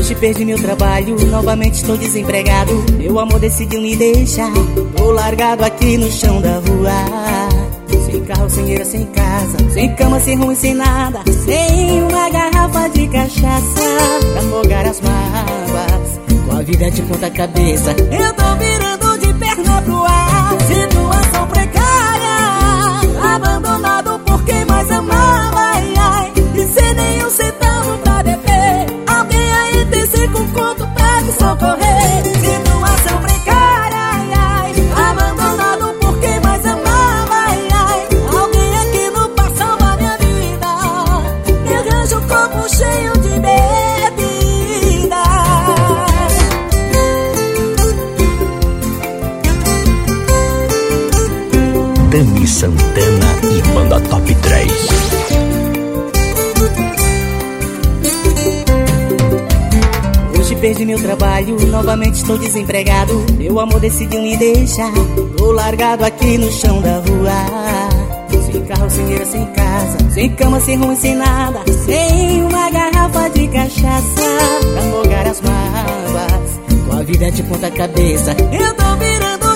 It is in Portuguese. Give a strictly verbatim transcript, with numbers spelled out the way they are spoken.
Hoje perdi meu trabalho, novamente estou desempregado. Meu amor decidiu me deixar, tô largado aqui no chão da rua. Sem carro, sem dinheiro, sem casa, sem cama, sem rumo, sem nada, sem uma garrafa de cachaça pra afogar as mágoas. Com a vida de ponta cabeça, eu tô virando de perna pro ar. Situação precária, abandonado por quem mais amava, ai, ai, e sem nenhum centavo pra dever. Alguém aí tem cinco conto pra me socorrer. Situação precária, ai, ai, abandonado por quem mais amava, ai, ai, alguém aqui não passa salvar minha vida. Me arranja um copo cheio de bebida. Tami Santana e Banda Top três. Hoje perdi meu trabalho, novamente estou desempregado. Meu amor decidiu me deixar, tô largado aqui no chão da rua. Sem carro, sem dinheiro, sem casa, sem cama, sem rumo, sem nada, sem uma garrafa de cachaça pra afogar as mágoas. Com a vida de ponta cabeça, eu tô virando